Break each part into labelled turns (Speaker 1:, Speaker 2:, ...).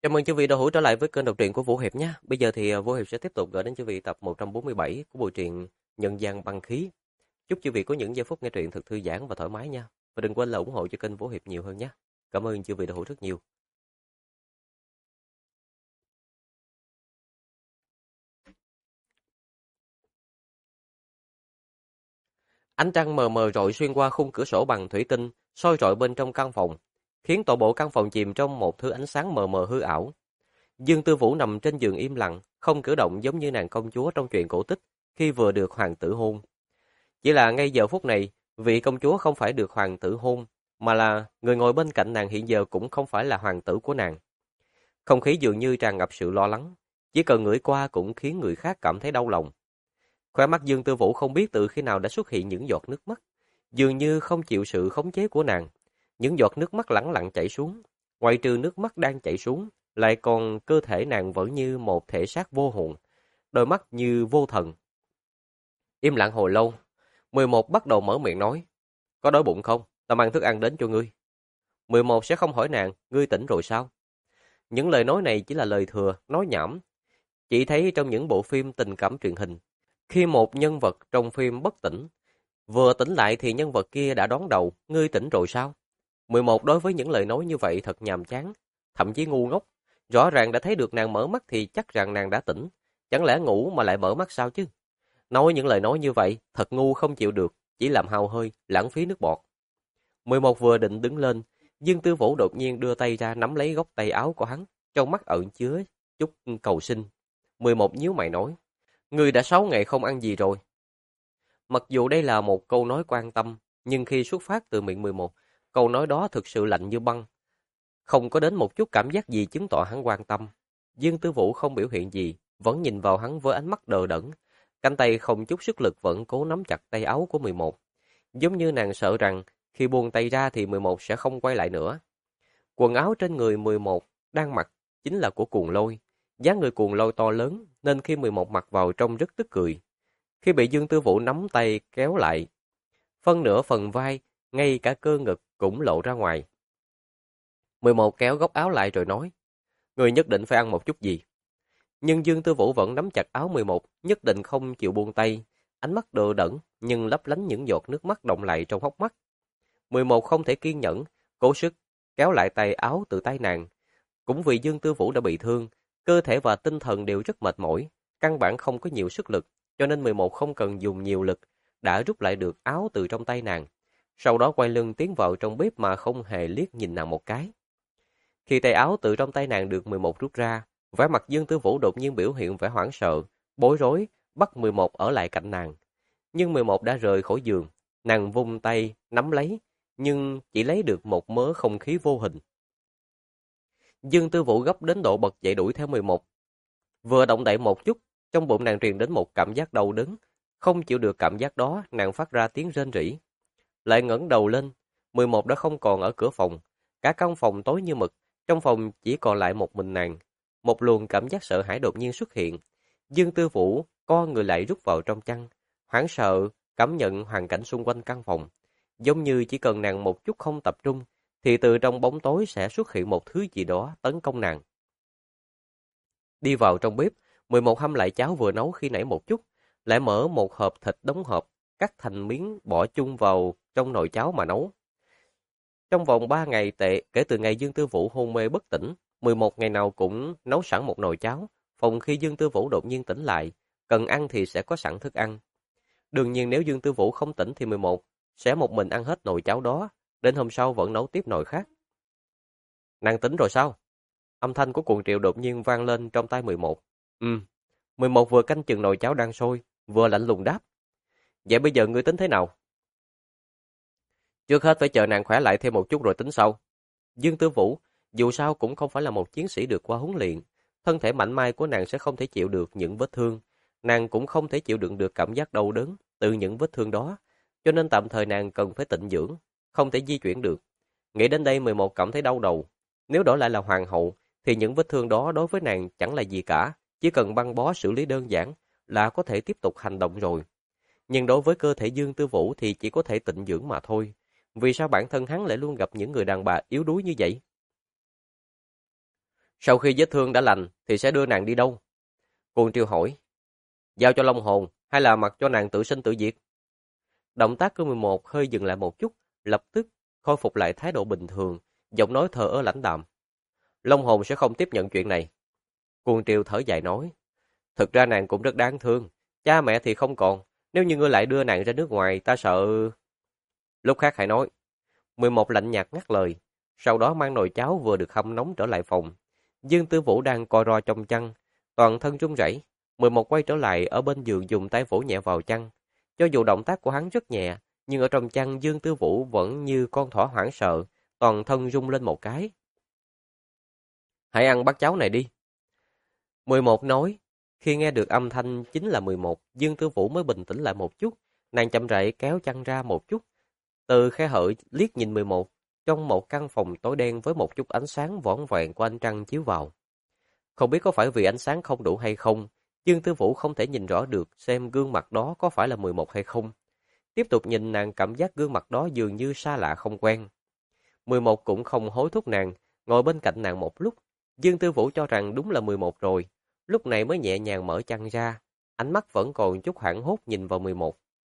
Speaker 1: Chào mừng quý vị đã hữu trở lại với kênh đọc truyện của Vũ Hiệp nhé. Bây giờ thì Vũ Hiệp sẽ tiếp tục gửi đến quý vị tập 147 của bộ truyện Nhân gian băng khí. Chúc quý vị có những giây phút nghe truyện thật thư giãn và thoải mái nha. Và đừng quên là ủng hộ cho kênh Vũ Hiệp nhiều hơn nhé. Cảm ơn quý vị đã hữu rất nhiều. Ánh trăng mờ mờ rọi xuyên qua khung cửa sổ bằng thủy tinh, soi rọi bên trong căn phòng, khiến toàn bộ căn phòng chìm trong một thứ ánh sáng mờ mờ hư ảo. Dương Tư Vũ nằm trên giường im lặng, không cử động giống như nàng công chúa trong truyện cổ tích khi vừa được hoàng tử hôn. Chỉ là ngay giờ phút này, vị công chúa không phải được hoàng tử hôn, mà là người ngồi bên cạnh nàng hiện giờ cũng không phải là hoàng tử của nàng. Không khí dường như tràn ngập sự lo lắng, chỉ cần ngửi qua cũng khiến người khác cảm thấy đau lòng. Khóe mắt Dương Tư Vũ không biết từ khi nào đã xuất hiện những giọt nước mắt, dường như không chịu sự khống chế của nàng. Những giọt nước mắt lẳng lặng chảy xuống, ngoại trừ nước mắt đang chảy xuống, lại còn cơ thể nàng vẫn như một thể xác vô hồn, đôi mắt như vô thần. Im lặng hồi lâu, 11 bắt đầu mở miệng nói, có đói bụng không? Ta mang thức ăn đến cho ngươi. 11 sẽ không hỏi nàng, ngươi tỉnh rồi sao? Những lời nói này chỉ là lời thừa, nói nhảm. Chỉ thấy trong những bộ phim tình cảm truyền hình, khi một nhân vật trong phim bất tỉnh, vừa tỉnh lại thì nhân vật kia đã đón đầu, ngươi tỉnh rồi sao? 11 đối với những lời nói như vậy thật nhàm chán, thậm chí ngu ngốc. Rõ ràng đã thấy được nàng mở mắt thì chắc rằng nàng đã tỉnh. Chẳng lẽ ngủ mà lại mở mắt sao chứ? Nói những lời nói như vậy, thật ngu không chịu được, chỉ làm hao hơi, lãng phí nước bọt. 11 vừa định đứng lên, Dương Tư Vũ đột nhiên đưa tay ra nắm lấy góc tay áo của hắn, trong mắt ẩn chứa chút cầu xin. 11 nhíu mày nói, ngươi đã 6 ngày không ăn gì rồi. Mặc dù đây là một câu nói quan tâm, nhưng khi xuất phát từ miệng 11, câu nói đó thực sự lạnh như băng. Không có đến một chút cảm giác gì chứng tỏ hắn quan tâm. Dương Tư Vũ không biểu hiện gì, vẫn nhìn vào hắn với ánh mắt đờ đẫn. Cánh tay không chút sức lực vẫn cố nắm chặt tay áo của 11. Giống như nàng sợ rằng khi buông tay ra thì 11 sẽ không quay lại nữa. Quần áo trên người 11 đang mặc chính là của Cuồng Lôi. Dáng người Cuồng Lôi to lớn nên khi 11 mặc vào trông rất tức cười. Khi bị Dương Tư Vũ nắm tay kéo lại, phân nửa phần vai, ngay cả cơ ngực cũng lộ ra ngoài. 11 kéo góc áo lại rồi nói, người nhất định phải ăn một chút gì. Nhưng Dương Tư Vũ vẫn nắm chặt áo 11, nhất định không chịu buông tay, ánh mắt đờ đẫn nhưng lấp lánh những giọt nước mắt đọng lại trong hốc mắt. 11 không thể kiên nhẫn, cố sức kéo lại tay áo từ tay nàng. Cũng vì Dương Tư Vũ đã bị thương, cơ thể và tinh thần đều rất mệt mỏi, căn bản không có nhiều sức lực, cho nên 11 không cần dùng nhiều lực, đã rút lại được áo từ trong tay nàng. Sau đó quay lưng tiến vào trong bếp mà không hề liếc nhìn nàng một cái. Khi tay áo từ trong tay nàng được 11 rút ra, vẻ mặt Dương Tư Vũ đột nhiên biểu hiện vẻ hoảng sợ, bối rối, bắt 11 ở lại cạnh nàng. Nhưng 11 đã rời khỏi giường, nàng vung tay, nắm lấy, nhưng chỉ lấy được một mớ không khí vô hình. Dương Tư Vũ gấp đến độ bật dậy đuổi theo 11. Vừa động đậy một chút, trong bụng nàng truyền đến một cảm giác đau đớn. Không chịu được cảm giác đó, nàng phát ra tiếng rên rỉ. Lại ngẩng đầu lên, 11 đã không còn ở cửa phòng. Cả căn phòng tối như mực, trong phòng chỉ còn lại một mình nàng. Một luồng cảm giác sợ hãi đột nhiên xuất hiện. Dương Tư Vũ co người lại rút vào trong chăn, hoảng sợ, cảm nhận hoàn cảnh xung quanh căn phòng. Giống như chỉ cần nàng một chút không tập trung, thì từ trong bóng tối sẽ xuất hiện một thứ gì đó tấn công nàng. Đi vào trong bếp, 11 hâm lại cháo vừa nấu khi nãy một chút, lại mở một hộp thịt đóng hộp, cắt thành miếng bỏ chung vào trong nồi cháo mà nấu. Trong vòng 3 ngày kể từ ngày Dương Tư Vũ hôn mê bất tỉnh, 11 ngày nào cũng nấu sẵn một nồi cháo, phòng khi Dương Tư Vũ đột nhiên tỉnh lại, cần ăn thì sẽ có sẵn thức ăn. Đương nhiên nếu Dương Tư Vũ không tỉnh thì 11 sẽ một mình ăn hết nồi cháo đó, đến hôm sau vẫn nấu tiếp nồi khác. Nàng tỉnh rồi sao? Âm thanh của cuồng triệu đột nhiên vang lên trong tai 11. 11 vừa canh chừng nồi cháo đang sôi, vừa lạnh lùng đáp. Vậy bây giờ ngươi tính thế nào? Trước hết phải chờ nàng khỏe lại thêm một chút rồi tính sau. Dương Tư Vũ, dù sao cũng không phải là một chiến sĩ được qua huấn luyện. Thân thể mảnh mai của nàng sẽ không thể chịu được những vết thương. Nàng cũng không thể chịu đựng được cảm giác đau đớn từ những vết thương đó. Cho nên tạm thời nàng cần phải tịnh dưỡng, không thể di chuyển được. Nghĩ đến đây 11 cảm thấy đau đầu. Nếu đổi lại là hoàng hậu, thì những vết thương đó đối với nàng chẳng là gì cả. Chỉ cần băng bó xử lý đơn giản là có thể tiếp tục hành động rồi. Nhưng đối với cơ thể Dương Tư Vũ thì chỉ có thể tịnh dưỡng mà thôi. Vì sao bản thân hắn lại luôn gặp những người đàn bà yếu đuối như vậy? Sau khi vết thương đã lành thì sẽ đưa nàng đi đâu? Cuồng Triều hỏi. Giao cho Long Hồn hay là mặc cho nàng tự sinh tự diệt? Động tác của 11 hơi dừng lại một chút, lập tức khôi phục lại thái độ bình thường, giọng nói thờ ơ lãnh đạm. Long Hồn sẽ không tiếp nhận chuyện này. Cuồng Triều thở dài nói. Thực ra nàng cũng rất đáng thương, cha mẹ thì không còn, nếu như ngươi lại đưa nàng ra nước ngoài, ta sợ... Lúc khác hãy nói. 11 lạnh nhạt ngắt lời, sau đó mang nồi cháo vừa được hâm nóng trở lại phòng. Dương Tư Vũ đang co ro trong chăn, toàn thân run rẩy. 11 quay trở lại ở bên giường dùng tay vỗ nhẹ vào chăn. Cho dù động tác của hắn rất nhẹ, nhưng ở trong chăn Dương Tư Vũ vẫn như con thỏ hoảng sợ, toàn thân rung lên một cái. Hãy ăn bát cháo này đi. 11 nói. Khi nghe được âm thanh chính là 11, Dương Tư Vũ mới bình tĩnh lại một chút. Nàng chậm rãi kéo chăn ra một chút. Từ khe hở liếc nhìn 11, trong một căn phòng tối đen với một chút ánh sáng vỏn vẹn của ánh trăng chiếu vào. Không biết có phải vì ánh sáng không đủ hay không, Dương Tư Vũ không thể nhìn rõ được xem gương mặt đó có phải là 11 hay không. Tiếp tục nhìn nàng cảm giác gương mặt đó dường như xa lạ không quen. 11 cũng không hối thúc nàng, ngồi bên cạnh nàng một lúc. Dương Tư Vũ cho rằng đúng là 11 rồi, lúc này mới nhẹ nhàng mở chăn ra, ánh mắt vẫn còn chút hoảng hốt nhìn vào 11.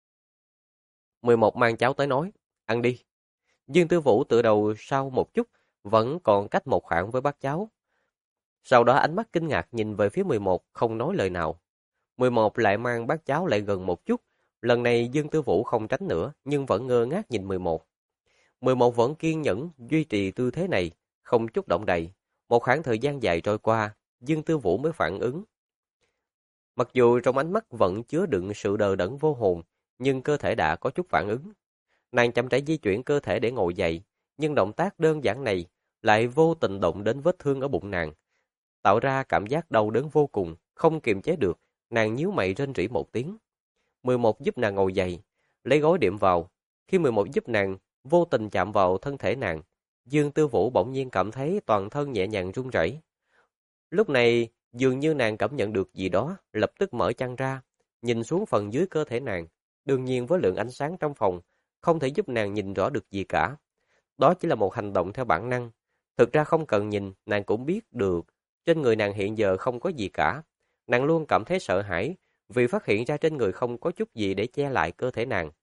Speaker 1: 11 mang cháo tới nói, ăn đi. Dương Tư Vũ tự đầu sau một chút, vẫn còn cách một khoảng với bát cháo. Sau đó ánh mắt kinh ngạc nhìn về phía 11, không nói lời nào. 11 lại mang bát cháo lại gần một chút, lần này Dương Tư Vũ không tránh nữa, nhưng vẫn ngơ ngác nhìn 11. 11 vẫn kiên nhẫn duy trì tư thế này, không chút động đậy. Một khoảng thời gian dài trôi qua, Dương Tư Vũ mới phản ứng. Mặc dù trong ánh mắt vẫn chứa đựng sự đờ đẫn vô hồn, nhưng cơ thể đã có chút phản ứng. Nàng chậm rãi di chuyển cơ thể để ngồi dậy, nhưng động tác đơn giản này lại vô tình động đến vết thương ở bụng nàng, tạo ra cảm giác đau đớn vô cùng, không kiềm chế được, nàng nhíu mày rên rỉ một tiếng. 11 giúp nàng ngồi dậy, lấy gối đệm vào. Khi 11 giúp nàng, vô tình chạm vào thân thể nàng, Dương Tư Vũ bỗng nhiên cảm thấy toàn thân nhẹ nhàng run rẩy. Lúc này, dường như nàng cảm nhận được gì đó, lập tức mở chăn ra, nhìn xuống phần dưới cơ thể nàng. Đương nhiên với lượng ánh sáng trong phòng, không thể giúp nàng nhìn rõ được gì cả. Đó chỉ là một hành động theo bản năng. Thực ra không cần nhìn, nàng cũng biết được, trên người nàng hiện giờ không có gì cả. Nàng luôn cảm thấy sợ hãi, vì phát hiện ra trên người không có chút gì để che lại cơ thể nàng.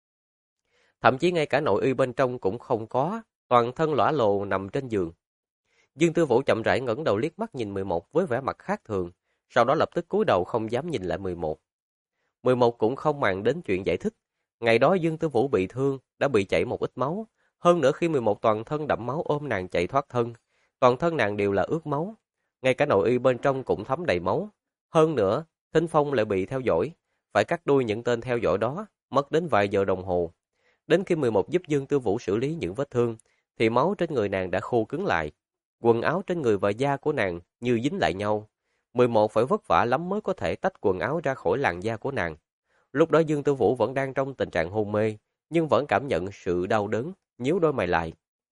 Speaker 1: Thậm chí ngay cả nội y bên trong cũng không có, toàn thân lõa lồ nằm trên giường. Dương Tư Vũ chậm rãi ngẩng đầu liếc mắt nhìn 11 với vẻ mặt khác thường, sau đó lập tức cúi đầu không dám nhìn lại 11. 11 cũng không màng đến chuyện giải thích. Ngày đó Dương Tư Vũ bị thương, đã bị chảy một ít máu. Hơn nữa khi 11 toàn thân đẫm máu ôm nàng chạy thoát thân, toàn thân nàng đều là ướt máu. Ngay cả nội y bên trong cũng thấm đầy máu. Hơn nữa, Thính Phong lại bị theo dõi, phải cắt đuôi những tên theo dõi đó, mất đến vài giờ đồng hồ. Đến khi 11 giúp Dương Tư Vũ xử lý những vết thương, thì máu trên người nàng đã khô cứng lại. Quần áo trên người và da của nàng như dính lại nhau. 11 phải vất vả lắm mới có thể tách quần áo ra khỏi làn da của nàng. Lúc đó Dương Tư Vũ vẫn đang trong tình trạng hôn mê, nhưng vẫn cảm nhận sự đau đớn, nhíu đôi mày lại.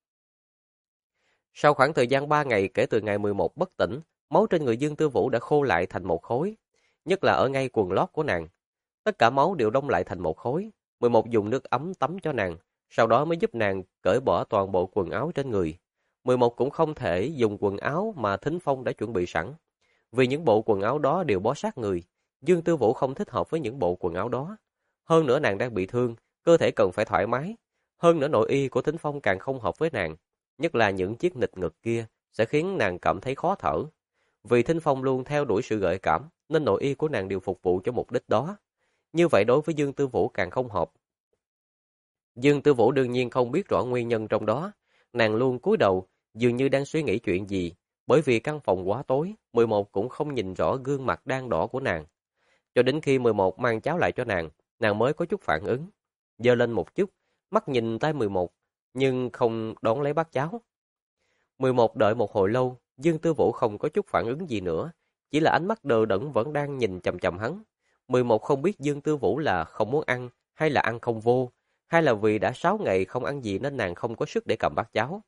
Speaker 1: Sau khoảng thời gian 3 ngày kể từ ngày 11 bất tỉnh, máu trên người Dương Tư Vũ đã khô lại thành một khối, nhất là ở ngay quần lót của nàng. Tất cả máu đều đông lại thành một khối. 11 dùng nước ấm tắm cho nàng, sau đó mới giúp nàng cởi bỏ toàn bộ quần áo trên người. 11 cũng không thể dùng quần áo mà Thính Phong đã chuẩn bị sẵn, vì những bộ quần áo đó đều bó sát người. Dương Tư Vũ không thích hợp với những bộ quần áo đó. Hơn nữa nàng đang bị thương, cơ thể cần phải thoải mái. Hơn nữa nội y của Thính Phong càng không hợp với nàng, nhất là những chiếc nịt ngực kia sẽ khiến nàng cảm thấy khó thở. Vì Thính Phong luôn theo đuổi sự gợi cảm, nên nội y của nàng đều phục vụ cho mục đích đó. Như vậy đối với Dương Tư Vũ càng không hợp. Dương Tư Vũ đương nhiên không biết rõ nguyên nhân trong đó. Nàng luôn cúi đầu, dường như đang suy nghĩ chuyện gì. Bởi vì căn phòng quá tối, 11 cũng không nhìn rõ gương mặt đang đỏ của nàng. Cho đến khi 11 mang cháo lại cho nàng mới có chút phản ứng. Giơ lên một chút, mắt nhìn tay 11, nhưng không đón lấy bát cháo. 11 đợi một hồi lâu, Dương Tư Vũ không có chút phản ứng gì nữa, chỉ là ánh mắt đờ đẫn vẫn đang nhìn chằm chằm hắn. 11 không biết Dương Tư Vũ là không muốn ăn, hay là ăn không vô, hay là vì đã 6 ngày không ăn gì nên nàng không có sức để cầm bát cháo.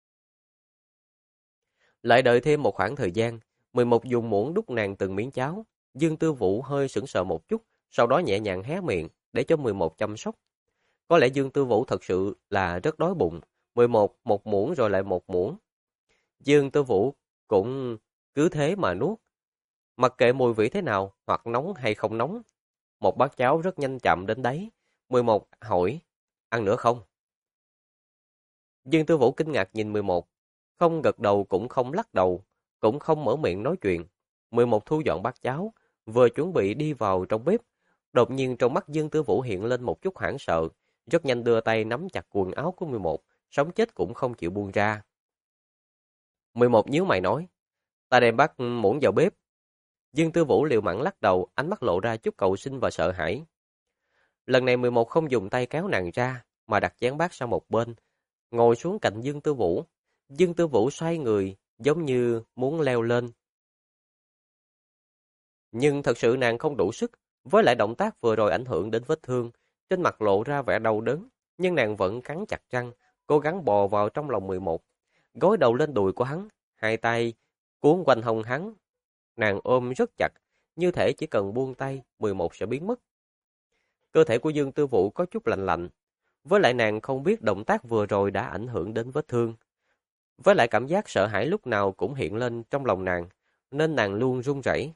Speaker 1: Lại đợi thêm một khoảng thời gian, 11 dùng muỗng đút nàng từng miếng cháo. Dương Tư Vũ hơi sững sờ một chút, sau đó nhẹ nhàng hé miệng để cho 11 chăm sóc. Có lẽ Dương Tư Vũ thật sự là rất đói bụng. 11 một muỗng rồi lại một muỗng. Dương Tư Vũ cũng cứ thế mà nuốt. Mặc kệ mùi vị thế nào, hoặc nóng hay không nóng. Một bát cháo rất nhanh chậm đến đấy. 11 hỏi, ăn nữa không? Dương Tư Vũ kinh ngạc nhìn 11, không gật đầu cũng không lắc đầu, cũng không mở miệng nói chuyện. 11 thu dọn bát cháo, vừa chuẩn bị đi vào trong bếp. Đột nhiên trong mắt Dương Tư Vũ hiện lên một chút hoảng sợ, rất nhanh đưa tay nắm chặt quần áo của 11, sống chết cũng không chịu buông ra. 11 nhíu mày nói, ta đem bát muỗng vào bếp. Dương Tư Vũ liều mạng lắc đầu, ánh mắt lộ ra chút cầu xin và sợ hãi. Lần này 11 không dùng tay kéo nàng ra, mà đặt chén bát sang một bên, ngồi xuống cạnh Dương Tư Vũ. Dương Tư Vũ xoay người, giống như muốn leo lên. Nhưng thật sự nàng không đủ sức, với lại động tác vừa rồi ảnh hưởng đến vết thương, trên mặt lộ ra vẻ đau đớn, nhưng nàng vẫn cắn chặt răng, cố gắng bò vào trong lòng 11, gối đầu lên đùi của hắn, hai tay cuốn quanh hông hắn. Nàng ôm rất chặt, như thể chỉ cần buông tay, 11 sẽ biến mất. Cơ thể của Dương Tư Vũ có chút lạnh lạnh, với lại nàng không biết động tác vừa rồi đã ảnh hưởng đến vết thương. Với lại cảm giác sợ hãi lúc nào cũng hiện lên trong lòng nàng, nên nàng luôn run rẩy.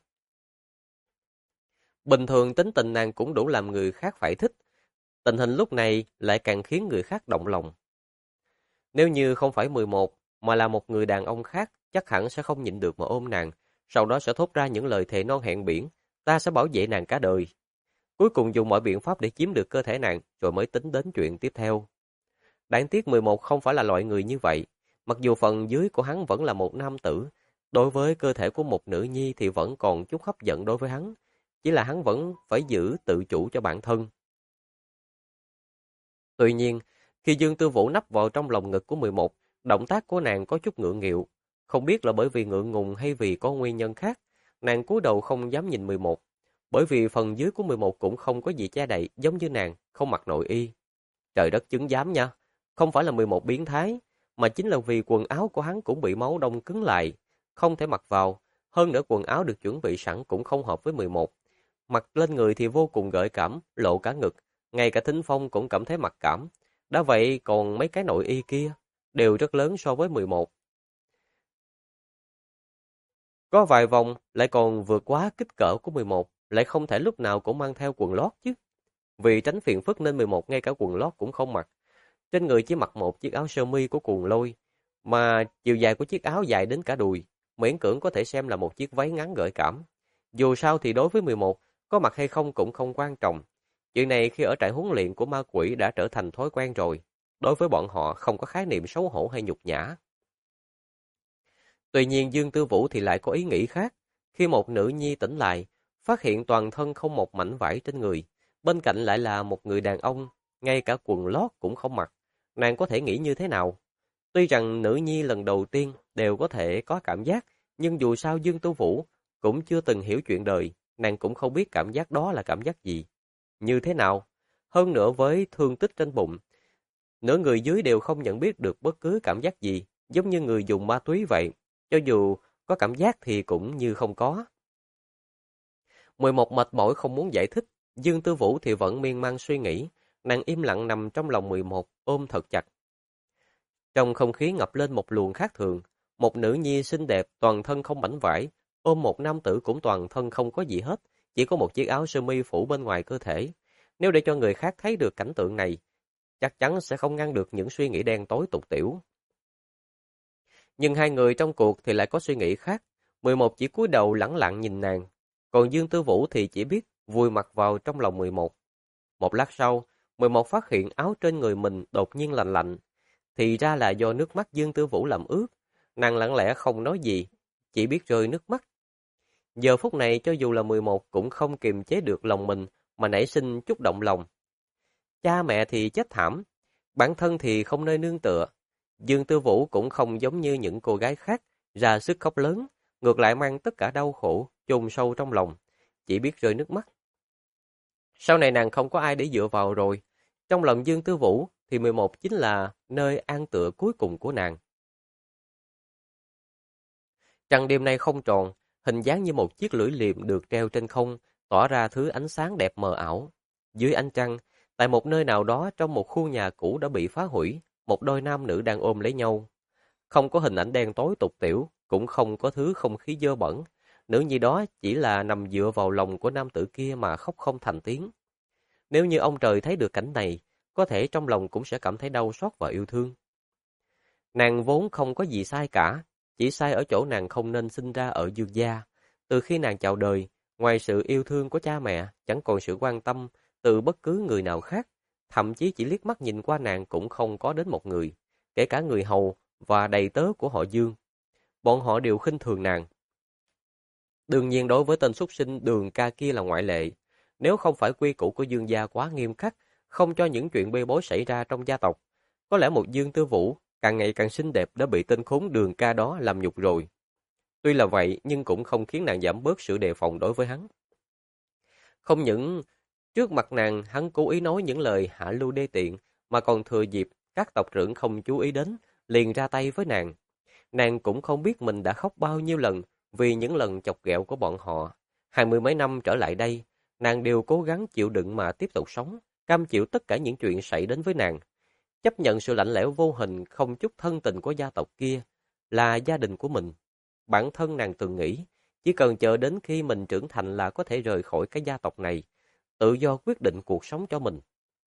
Speaker 1: Bình thường tính tình nàng cũng đủ làm người khác phải thích, tình hình lúc này lại càng khiến người khác động lòng. Nếu như không phải 11, mà là một người đàn ông khác, chắc hẳn sẽ không nhịn được mà ôm nàng, sau đó sẽ thốt ra những lời thề non hẹn biển, ta sẽ bảo vệ nàng cả đời. Cuối cùng dùng mọi biện pháp để chiếm được cơ thể nàng, rồi mới tính đến chuyện tiếp theo. Đáng tiếc 11 không phải là loại người như vậy, mặc dù phần dưới của hắn vẫn là một nam tử, đối với cơ thể của một nữ nhi thì vẫn còn chút hấp dẫn đối với hắn, chỉ là hắn vẫn phải giữ tự chủ cho bản thân. Tuy nhiên, khi Dương Tư Vũ nắp vào trong lòng ngực của 11, động tác của nàng có chút ngượng nghịu, không biết là bởi vì ngượng ngùng hay vì có nguyên nhân khác, nàng cúi đầu không dám nhìn 11, bởi vì phần dưới của 11 cũng không có gì che đậy, giống như nàng, không mặc nội y. Trời đất chứng giám nha, không phải là 11 biến thái, mà chính là vì quần áo của hắn cũng bị máu đông cứng lại, không thể mặc vào, hơn nữa quần áo được chuẩn bị sẵn cũng không hợp với 11. Mặc lên người thì vô cùng gợi cảm, lộ cả ngực, ngay cả Thính Phong cũng cảm thấy mặc cảm. Đã vậy còn mấy cái nội y kia, đều rất lớn so với 11. Có vài vòng lại còn vượt quá kích cỡ của 11, lại không thể lúc nào cũng mang theo quần lót chứ. Vì tránh phiền phức nên 11 ngay cả quần lót cũng không mặc. Trên người chỉ mặc một chiếc áo sơ mi của Cuồng Lôi, mà chiều dài của chiếc áo dài đến cả đùi, miễn cưỡng có thể xem là một chiếc váy ngắn gợi cảm. Dù sao thì đối với 11, có mặc hay không cũng không quan trọng. Chuyện này khi ở trại huấn luyện của ma quỷ đã trở thành thói quen rồi. Đối với bọn họ không có khái niệm xấu hổ hay nhục nhã. Tuy nhiên Dương Tư Vũ thì lại có ý nghĩ khác. Khi một nữ nhi tỉnh lại, phát hiện toàn thân không một mảnh vải trên người, bên cạnh lại là một người đàn ông, ngay cả quần lót cũng không mặc. Nàng có thể nghĩ như thế nào? Tuy rằng nữ nhi lần đầu tiên đều có thể có cảm giác, nhưng dù sao Dương Tư Vũ cũng chưa từng hiểu chuyện đời, nàng cũng không biết cảm giác đó là cảm giác gì. Như thế nào? Hơn nữa với thương tích trên bụng, nửa người dưới đều không nhận biết được bất cứ cảm giác gì, giống như người dùng ma túy vậy. Cho dù có cảm giác thì cũng như không có. 11 mệt mỏi không muốn giải thích, Dương Tư Vũ thì vẫn miên man suy nghĩ, nàng im lặng nằm trong lòng 11, ôm thật chặt. Trong không khí ngập lên một luồng khác thường, một nữ nhi xinh đẹp, toàn thân không mảnh vải, ôm một nam tử cũng toàn thân không có gì hết, chỉ có một chiếc áo sơ mi phủ bên ngoài cơ thể. Nếu để cho người khác thấy được cảnh tượng này, chắc chắn sẽ không ngăn được những suy nghĩ đen tối tục tiểu. Nhưng hai người trong cuộc thì lại có suy nghĩ khác. 11 chỉ cúi đầu lẳng lặng nhìn nàng, còn Dương Tư Vũ thì chỉ biết vùi mặt vào trong lòng 11. Một lát sau, 11 phát hiện áo trên người mình đột nhiên lạnh lạnh. Thì ra là do nước mắt Dương Tư Vũ làm ướt. Nàng lặng lẽ không nói gì, chỉ biết rơi nước mắt. Giờ phút này cho dù là 11 cũng không kiềm chế được lòng mình mà nảy sinh chút động lòng. Cha mẹ thì chết thảm, bản thân thì không nơi nương tựa. Dương Tư Vũ cũng không giống như những cô gái khác, ra sức khóc lớn, ngược lại mang tất cả đau khổ, chôn sâu trong lòng, chỉ biết rơi nước mắt. Sau này nàng không có ai để dựa vào rồi, trong lòng Dương Tư Vũ thì 11 chính là nơi an tựa cuối cùng của nàng. Trăng đêm nay không tròn, hình dáng như một chiếc lưỡi liềm được treo trên không, tỏa ra thứ ánh sáng đẹp mờ ảo. Dưới ánh trăng, tại một nơi nào đó trong một khu nhà cũ đã bị phá hủy, một đôi nam nữ đang ôm lấy nhau. Không có hình ảnh đen tối tục tiểu, cũng không có thứ không khí dơ bẩn. Nữ nhi đó chỉ là nằm dựa vào lòng của nam tử kia mà khóc không thành tiếng. Nếu như ông trời thấy được cảnh này, có thể trong lòng cũng sẽ cảm thấy đau xót và yêu thương. Nàng vốn không có gì sai cả, chỉ sai ở chỗ nàng không nên sinh ra ở Dương gia. Từ khi nàng chào đời, ngoài sự yêu thương của cha mẹ, chẳng còn sự quan tâm từ bất cứ người nào khác. Thậm chí chỉ liếc mắt nhìn qua nàng cũng không có đến một người, kể cả người hầu và đầy tớ của họ Dương. Bọn họ đều khinh thường nàng. Đương nhiên đối với tên súc sinh Đường Ca kia là ngoại lệ. Nếu không phải quy củ của Dương gia quá nghiêm khắc, không cho những chuyện bê bối xảy ra trong gia tộc, có lẽ một Dương Tư Vũ càng ngày càng xinh đẹp đã bị tên khốn Đường Ca đó làm nhục rồi. Tuy là vậy nhưng cũng không khiến nàng giảm bớt sự đề phòng đối với hắn. Không những trước mặt nàng hắn cố ý nói những lời hạ lưu đê tiện, mà còn thừa dịp các tộc trưởng không chú ý đến, liền ra tay với nàng. Nàng cũng không biết mình đã khóc bao nhiêu lần vì những lần chọc ghẹo của bọn họ. 20 mấy năm trở lại đây, nàng đều cố gắng chịu đựng mà tiếp tục sống, cam chịu tất cả những chuyện xảy đến với nàng. Chấp nhận sự lạnh lẽo vô hình không chút thân tình của gia tộc kia là gia đình của mình. Bản thân nàng từng nghĩ, chỉ cần chờ đến khi mình trưởng thành là có thể rời khỏi cái gia tộc này, tự do quyết định cuộc sống cho mình.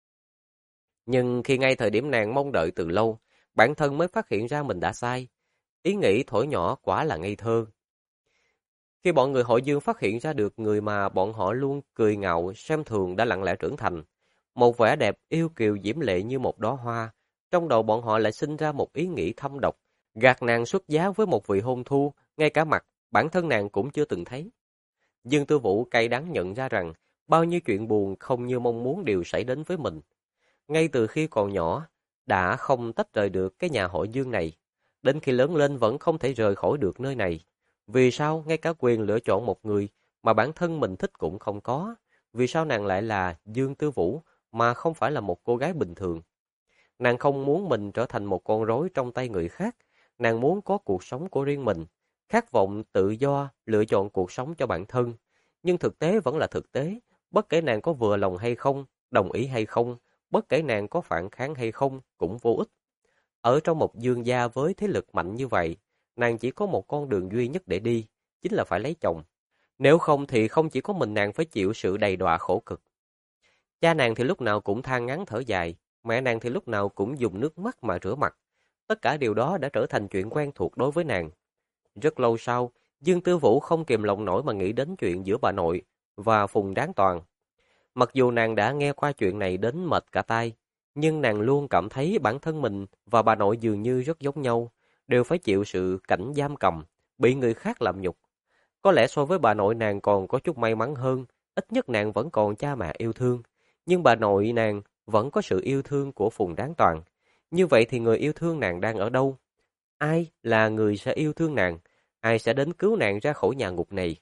Speaker 1: Nhưng khi ngay thời điểm nàng mong đợi từ lâu, bản thân mới phát hiện ra mình đã sai. Ý nghĩ thổi nhỏ quả là ngây thơ. Khi bọn người hội Dương phát hiện ra được người mà bọn họ luôn cười ngạo, xem thường đã lặng lẽ trưởng thành, một vẻ đẹp yêu kiều diễm lệ như một đóa hoa, trong đầu bọn họ lại sinh ra một ý nghĩ thâm độc, gạt nàng xuất giá với một vị hôn thú, ngay cả mặt bản thân nàng cũng chưa từng thấy. Dương Tư Vũ cay đắng nhận ra rằng, bao nhiêu chuyện buồn không như mong muốn đều xảy đến với mình. Ngay từ khi còn nhỏ, đã không tách rời được cái nhà hội Dương này. Đến khi lớn lên vẫn không thể rời khỏi được nơi này. Vì sao ngay cả quyền lựa chọn một người mà bản thân mình thích cũng không có? Vì sao nàng lại là Dương Tư Vũ mà không phải là một cô gái bình thường? Nàng không muốn mình trở thành một con rối trong tay người khác. Nàng muốn có cuộc sống của riêng mình, khát vọng tự do lựa chọn cuộc sống cho bản thân. Nhưng thực tế vẫn là thực tế, bất kể nàng có vừa lòng hay không, đồng ý hay không, bất kể nàng có phản kháng hay không cũng vô ích. Ở trong một Dương gia với thế lực mạnh như vậy, nàng chỉ có một con đường duy nhất để đi, chính là phải lấy chồng. Nếu không thì không chỉ có mình nàng phải chịu sự đầy đọa khổ cực. Cha nàng thì lúc nào cũng than ngắn thở dài, mẹ nàng thì lúc nào cũng dùng nước mắt mà rửa mặt. Tất cả điều đó đã trở thành chuyện quen thuộc đối với nàng. Rất lâu sau, Dương Tư Vũ không kìm lòng nổi mà nghĩ đến chuyện giữa bà nội và Phùng Đáng Toàn. Mặc dù nàng đã nghe qua chuyện này đến mệt cả tai, nhưng nàng luôn cảm thấy bản thân mình và bà nội dường như rất giống nhau, đều phải chịu sự cảnh giam cầm, bị người khác làm nhục. Có lẽ so với bà nội nàng còn có chút may mắn hơn, ít nhất nàng vẫn còn cha mẹ yêu thương, nhưng bà nội nàng vẫn có sự yêu thương của Phùng Đáng Toàn. Như vậy thì người yêu thương nàng đang ở đâu? Ai là người sẽ yêu thương nàng? Ai sẽ đến cứu nàng ra khỏi nhà ngục này?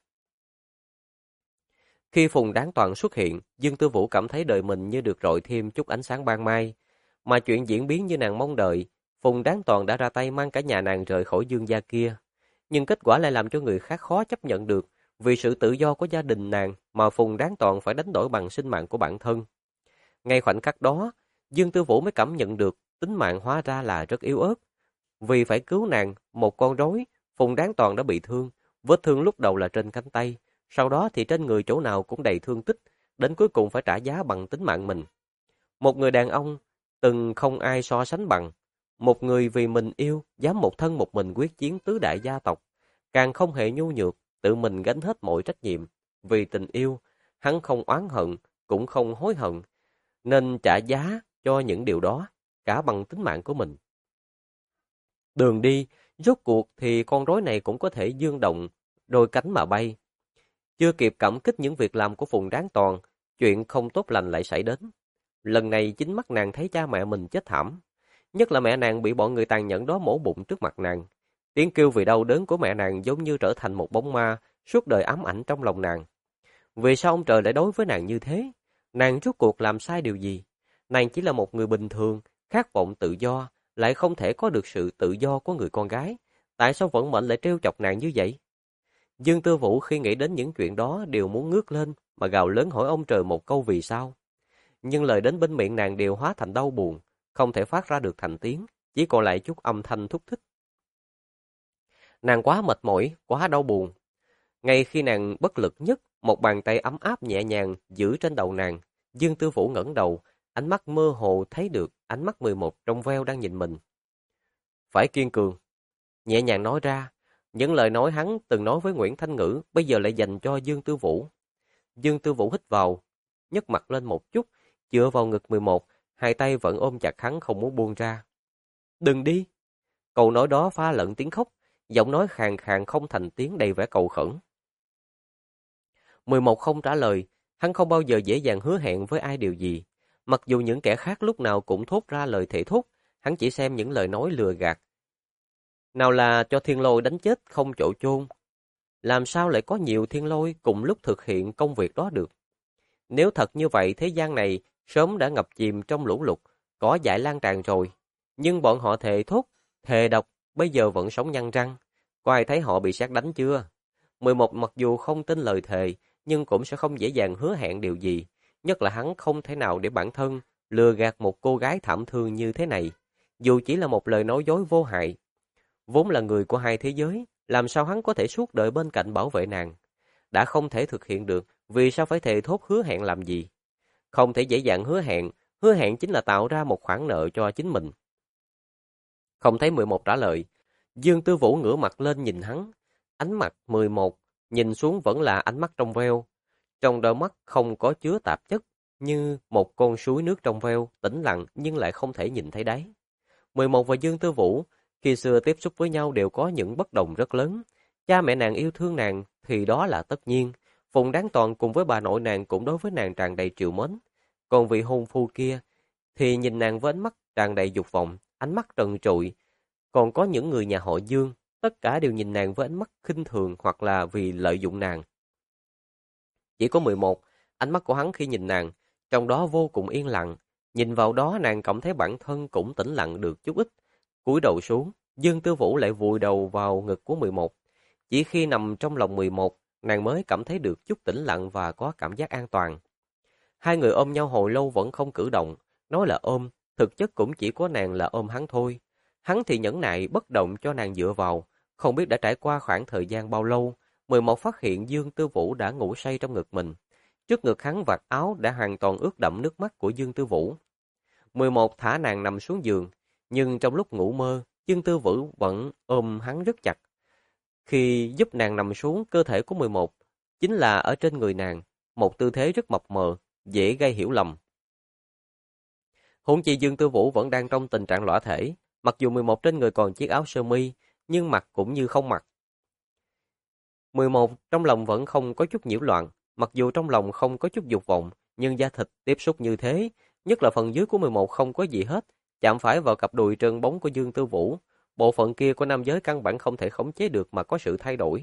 Speaker 1: Khi Phùng Đáng Toàn xuất hiện, Dương Tư Vũ cảm thấy đời mình như được rọi thêm chút ánh sáng ban mai. Mà chuyện diễn biến như nàng mong đợi, Phùng Đáng Toàn đã ra tay mang cả nhà nàng rời khỏi Dương gia kia. Nhưng kết quả lại làm cho người khác khó chấp nhận được, vì sự tự do của gia đình nàng mà Phùng Đáng Toàn phải đánh đổi bằng sinh mạng của bản thân. Ngay khoảnh khắc đó, Dương Tư Vũ mới cảm nhận được tính mạng hóa ra là rất yếu ớt. Vì phải cứu nàng, một con rối, Phùng Đáng Toàn đã bị thương, vết thương lúc đầu là trên cánh tay, sau đó thì trên người chỗ nào cũng đầy thương tích, đến cuối cùng phải trả giá bằng tính mạng mình. Một người đàn ông từng không ai so sánh bằng, một người vì mình yêu, dám một thân một mình quyết chiến tứ đại gia tộc, càng không hề nhu nhược, tự mình gánh hết mọi trách nhiệm. Vì tình yêu, hắn không oán hận, cũng không hối hận, nên trả giá cho những điều đó, cả bằng tính mạng của mình. Đường đi, rốt cuộc thì con rối này cũng có thể dương động đôi cánh mà bay. Chưa kịp cảm kích những việc làm của Phùng Đáng Toàn, chuyện không tốt lành lại xảy đến. Lần này chính mắt nàng thấy cha mẹ mình chết thảm. Nhất là mẹ nàng bị bọn người tàn nhẫn đó mổ bụng trước mặt nàng. Tiếng kêu vì đau đớn của mẹ nàng giống như trở thành một bóng ma, suốt đời ám ảnh trong lòng nàng. Vì sao ông trời lại đối với nàng như thế? Nàng rốt cuộc làm sai điều gì? Nàng chỉ là một người bình thường, khát vọng tự do, lại không thể có được sự tự do của người con gái. Tại sao vận mệnh lại trêu chọc nàng như vậy? Dương Tư Vũ khi nghĩ đến những chuyện đó đều muốn ngước lên mà gào lớn hỏi ông trời một câu vì sao. Nhưng lời đến bên miệng nàng đều hóa thành đau buồn, không thể phát ra được thành tiếng, chỉ còn lại chút âm thanh thúc thích. Nàng quá mệt mỏi, quá đau buồn. Ngay khi nàng bất lực nhất, một bàn tay ấm áp nhẹ nhàng giữ trên đầu nàng. Dương Tư Vũ ngẩng đầu, ánh mắt mơ hồ thấy được ánh mắt 11 trong veo đang nhìn mình. Phải kiên cường, nhẹ nhàng nói ra. Những lời nói hắn từng nói với Nguyễn Thanh Ngữ bây giờ lại dành cho Dương Tư Vũ. Dương Tư Vũ hít vào, nhấc mặt lên một chút, dựa vào ngực 11, hai tay vẫn ôm chặt hắn không muốn buông ra. Đừng đi! Câu nói đó pha lẫn tiếng khóc, giọng nói khàn khàn không thành tiếng đầy vẻ cầu khẩn. 11 không trả lời, hắn không bao giờ dễ dàng hứa hẹn với ai điều gì. Mặc dù những kẻ khác lúc nào cũng thốt ra lời thề thốt, hắn chỉ xem những lời nói lừa gạt. Nào là cho thiên lôi đánh chết không chỗ chôn. Làm sao lại có nhiều thiên lôi cùng lúc thực hiện công việc đó được? Nếu thật như vậy, thế gian này sớm đã ngập chìm trong lũ lụt, cỏ dại lan tràn rồi. Nhưng bọn họ thề thốt, thề độc, bây giờ vẫn sống nhăn răng. Có ai thấy họ bị sét đánh chưa? 11 mặc dù không tin lời thề, nhưng cũng sẽ không dễ dàng hứa hẹn điều gì. Nhất là hắn không thể nào để bản thân lừa gạt một cô gái thảm thương như thế này. Dù chỉ là một lời nói dối vô hại. Vốn là người của hai thế giới, làm sao hắn có thể suốt đời bên cạnh bảo vệ nàng? Đã không thể thực hiện được, vì sao phải thề thốt hứa hẹn làm gì? Không thể dễ dàng hứa hẹn chính là tạo ra một khoản nợ cho chính mình. Không thấy 11 trả lời, Dương Tư Vũ ngửa mặt lên nhìn hắn, ánh mặt 11, nhìn xuống vẫn là ánh mắt trong veo. Trong đôi mắt không có chứa tạp chất, như một con suối nước trong veo, tĩnh lặng nhưng lại không thể nhìn thấy đáy. 11 và Dương Tư Vũ, khi xưa tiếp xúc với nhau đều có những bất đồng rất lớn. Cha mẹ nàng yêu thương nàng thì đó là tất nhiên. Phùng Đáng Toàn cùng với bà nội nàng cũng đối với nàng tràn đầy trìu mến. Còn vị hôn phu kia thì nhìn nàng với ánh mắt tràn đầy dục vọng, ánh mắt trần trụi. Còn có những người nhà họ Dương, tất cả đều nhìn nàng với ánh mắt khinh thường hoặc là vì lợi dụng nàng. Chỉ có 11, ánh mắt của hắn khi nhìn nàng, trong đó vô cùng yên lặng. Nhìn vào đó nàng cảm thấy bản thân cũng tĩnh lặng được chút ít. Cúi đầu xuống, Dương Tư Vũ lại vùi đầu vào ngực của 11. Chỉ khi nằm trong lòng 11, nàng mới cảm thấy được chút tĩnh lặng và có cảm giác an toàn. Hai người ôm nhau hồi lâu vẫn không cử động, nói là ôm, thực chất cũng chỉ có nàng là ôm hắn thôi. Hắn thì nhẫn nại bất động cho nàng dựa vào, không biết đã trải qua khoảng thời gian bao lâu, 11 phát hiện Dương Tư Vũ đã ngủ say trong ngực mình. Trước ngực hắn vạt áo đã hoàn toàn ướt đẫm nước mắt của Dương Tư Vũ. 11 thả nàng nằm xuống giường, nhưng trong lúc ngủ mơ, Dương Tư Vũ vẫn ôm hắn rất chặt. Khi giúp nàng nằm xuống, cơ thể của 11 chính là ở trên người nàng, một tư thế rất mập mờ, dễ gây hiểu lầm. Huống chi Dương Tư Vũ vẫn đang trong tình trạng lõa thể, mặc dù 11 trên người còn chiếc áo sơ mi, nhưng mặc cũng như không mặc. 11 trong lòng vẫn không có chút nhiễu loạn, mặc dù trong lòng không có chút dục vọng, nhưng da thịt tiếp xúc như thế, nhất là phần dưới của 11 không có gì hết, chạm phải vào cặp đùi trơn bóng của Dương Tư Vũ, bộ phận kia của nam giới căn bản không thể khống chế được mà có sự thay đổi.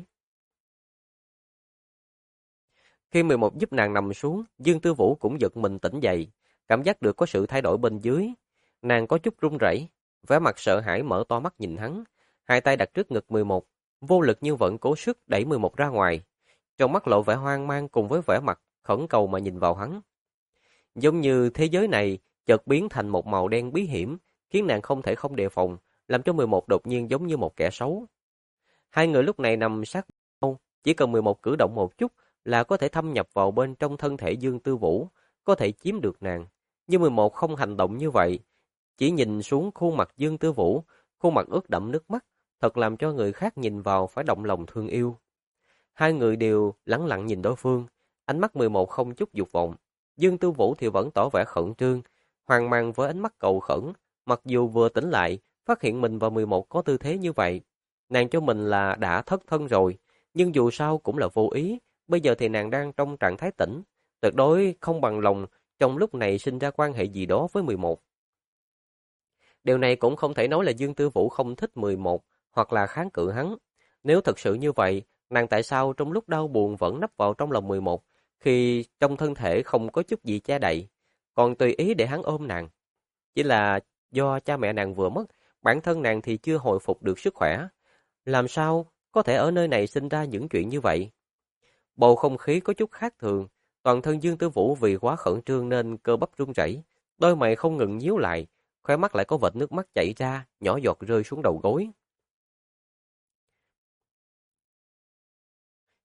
Speaker 1: Khi 11 giúp nàng nằm xuống, Dương Tư Vũ cũng giật mình tỉnh dậy, cảm giác được có sự thay đổi bên dưới. Nàng có chút run rẩy, vẻ mặt sợ hãi mở to mắt nhìn hắn, hai tay đặt trước ngực 11, vô lực nhưng vẫn cố sức đẩy 11 ra ngoài. Trong mắt lộ vẻ hoang mang cùng với vẻ mặt khẩn cầu mà nhìn vào hắn. Giống như thế giới này chợt biến thành một màu đen bí hiểm, khiến nàng không thể không đề phòng, làm cho 11 đột nhiên giống như một kẻ xấu. Hai người lúc này nằm sát nhau, chỉ cần 11 cử động một chút là có thể thâm nhập vào bên trong thân thể Dương Tư Vũ, có thể chiếm được nàng. Nhưng 11 không hành động như vậy, chỉ nhìn xuống khuôn mặt Dương Tư Vũ, khuôn mặt ướt đẫm nước mắt, thật làm cho người khác nhìn vào phải động lòng thương yêu. Hai người đều lẳng lặng nhìn đối phương, ánh mắt 11 không chút dục vọng. Dương Tư Vũ thì vẫn tỏ vẻ khẩn trương, hoang mang với ánh mắt cầu khẩn, mặc dù vừa tỉnh lại, phát hiện mình và 11 có tư thế như vậy. Nàng cho mình là đã thất thân rồi, nhưng dù sao cũng là vô ý, bây giờ thì nàng đang trong trạng thái tỉnh, tuyệt đối không bằng lòng trong lúc này sinh ra quan hệ gì đó với 11. Điều này cũng không thể nói là Dương Tư Vũ không thích 11 hoặc là kháng cự hắn. Nếu thật sự như vậy, nàng tại sao trong lúc đau buồn vẫn nấp vào trong lòng 11 khi trong thân thể không có chút gì che đậy, còn tùy ý để hắn ôm nàng? Chỉ là do cha mẹ nàng vừa mất, bản thân nàng thì chưa hồi phục được sức khỏe. Làm sao có thể ở nơi này sinh ra những chuyện như vậy? Bầu không khí có chút khác thường, toàn thân Dương Tư Vũ vì quá khẩn trương nên cơ bắp run rẩy, đôi mày không ngừng nhíu lại, khóe mắt lại có vệt nước mắt chảy ra, nhỏ giọt rơi xuống đầu gối.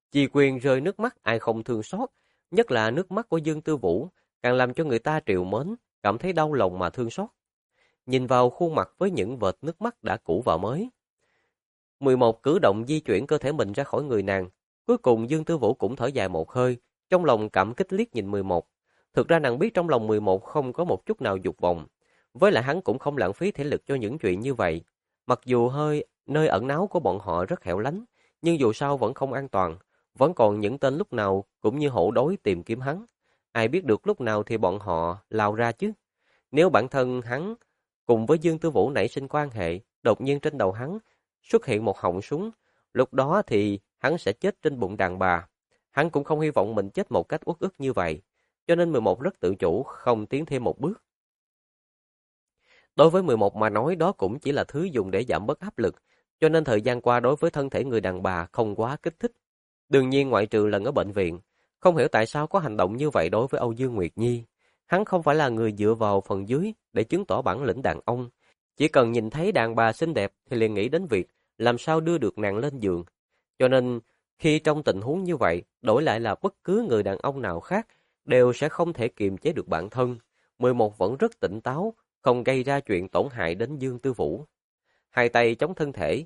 Speaker 1: Chi Quyên rơi nước mắt ai không thương xót, nhất là nước mắt của Dương Tư Vũ, càng làm cho người ta trìu mến, cảm thấy đau lòng mà thương xót. Nhìn vào khuôn mặt với những vệt nước mắt đã cũ và mới. 11 cử động di chuyển cơ thể mình ra khỏi người nàng. Cuối cùng Dương Tư Vũ cũng thở dài một hơi, trong lòng cảm kích liếc nhìn 11. Thực ra nàng biết trong lòng 11 không có một chút nào dục vọng. Với lại hắn cũng không lãng phí thể lực cho những chuyện như vậy. Mặc dù nơi ẩn náu của bọn họ rất hẻo lánh, nhưng dù sao vẫn không an toàn. Vẫn còn những tên lúc nào cũng như hổ đói tìm kiếm hắn. Ai biết được lúc nào thì bọn họ lao ra chứ. Nếu bản thân hắn cùng với Dương Tư Vũ nảy sinh quan hệ, đột nhiên trên đầu hắn xuất hiện một họng súng, lúc đó thì hắn sẽ chết trên bụng đàn bà. Hắn cũng không hy vọng mình chết một cách uất ức như vậy, cho nên 11 rất tự chủ, không tiến thêm một bước. Đối với 11 mà nói đó cũng chỉ là thứ dùng để giảm bớt áp lực, cho nên thời gian qua đối với thân thể người đàn bà không quá kích thích. Đương nhiên ngoại trừ lần ở bệnh viện, không hiểu tại sao có hành động như vậy đối với Âu Dương Nguyệt Nhi. Hắn không phải là người dựa vào phần dưới để chứng tỏ bản lĩnh đàn ông. Chỉ cần nhìn thấy đàn bà xinh đẹp thì liền nghĩ đến việc làm sao đưa được nàng lên giường. Cho nên khi trong tình huống như vậy, đổi lại là bất cứ người đàn ông nào khác đều sẽ không thể kiềm chế được bản thân. 11 vẫn rất tỉnh táo, không gây ra chuyện tổn hại đến Dương Tư Vũ. Hai tay chống thân thể,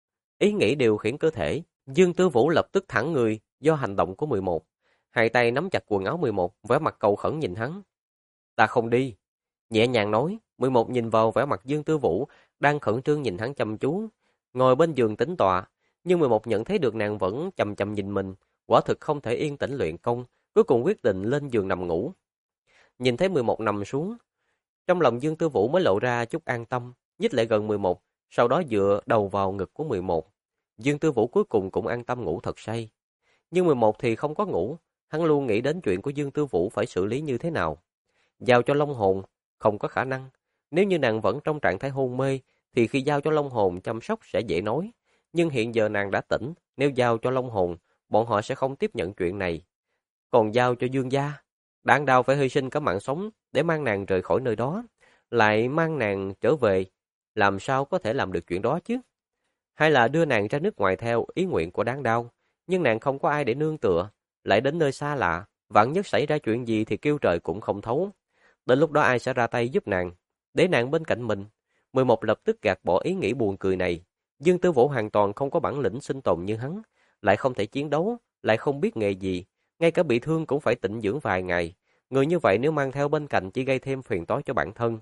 Speaker 1: ý nghĩ điều khiển cơ thể. Dương Tư Vũ lập tức thẳng người do hành động của 11. Hai tay nắm chặt quần áo 11, vẻ mặt cầu khẩn nhìn hắn. Ta không đi. Nhẹ nhàng nói, 11 nhìn vào vẻ mặt Dương Tư Vũ, đang khẩn trương nhìn hắn chăm chú. Ngồi bên giường tĩnh tọa, nhưng 11 nhận thấy được nàng vẫn chằm chằm nhìn mình, quả thực không thể yên tĩnh luyện công, cuối cùng quyết định lên giường nằm ngủ. Nhìn thấy 11 nằm xuống, trong lòng Dương Tư Vũ mới lộ ra chút an tâm, nhích lại gần 11, sau đó dựa đầu vào ngực của 11. Dương Tư Vũ cuối cùng cũng an tâm ngủ thật say. Nhưng 11 thì không có ngủ, hắn luôn nghĩ đến chuyện của Dương Tư Vũ phải xử lý như thế nào. Giao cho Long Hồn, không có khả năng. Nếu như nàng vẫn trong trạng thái hôn mê, thì khi giao cho Long Hồn chăm sóc sẽ dễ nói. Nhưng hiện giờ nàng đã tỉnh, nếu giao cho Long Hồn, bọn họ sẽ không tiếp nhận chuyện này. Còn giao cho Dương gia, đáng đau phải hy sinh cả mạng sống để mang nàng rời khỏi nơi đó, lại mang nàng trở về, làm sao có thể làm được chuyện đó chứ? Hay là đưa nàng ra nước ngoài theo ý nguyện của đáng đau, nhưng nàng không có ai để nương tựa, lại đến nơi xa lạ, vạn nhất xảy ra chuyện gì thì kêu trời cũng không thấu. Đến lúc đó ai sẽ ra tay giúp nàng, để nàng bên cạnh mình? 11 lập tức gạt bỏ ý nghĩ buồn cười này. Dương Tư Vũ hoàn toàn không có bản lĩnh sinh tồn như hắn, lại không thể chiến đấu, lại không biết nghề gì, ngay cả bị thương cũng phải tĩnh dưỡng vài ngày. Người như vậy nếu mang theo bên cạnh chỉ gây thêm phiền toái cho bản thân.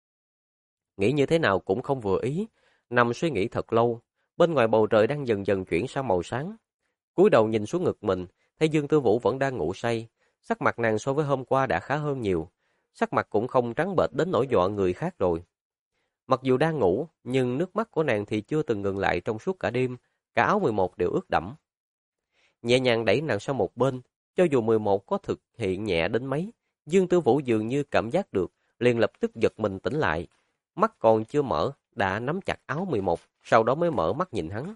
Speaker 1: Nghĩ như thế nào cũng không vừa ý, nằm suy nghĩ thật lâu, bên ngoài bầu trời đang dần dần chuyển sang màu sáng. Cúi đầu nhìn xuống ngực mình, thấy Dương Tư Vũ vẫn đang ngủ say, sắc mặt nàng so với hôm qua đã khá hơn nhiều, sắc mặt cũng không trắng bệch đến nỗi dọa người khác rồi. Mặc dù đang ngủ, nhưng nước mắt của nàng thì chưa từng ngừng lại trong suốt cả đêm, cả áo 11 đều ướt đẫm. Nhẹ nhàng đẩy nàng sang một bên, cho dù 11 có thực hiện nhẹ đến mấy, Dương Tư Vũ dường như cảm giác được, liền lập tức giật mình tỉnh lại. Mắt còn chưa mở, đã nắm chặt áo 11, sau đó mới mở mắt nhìn hắn.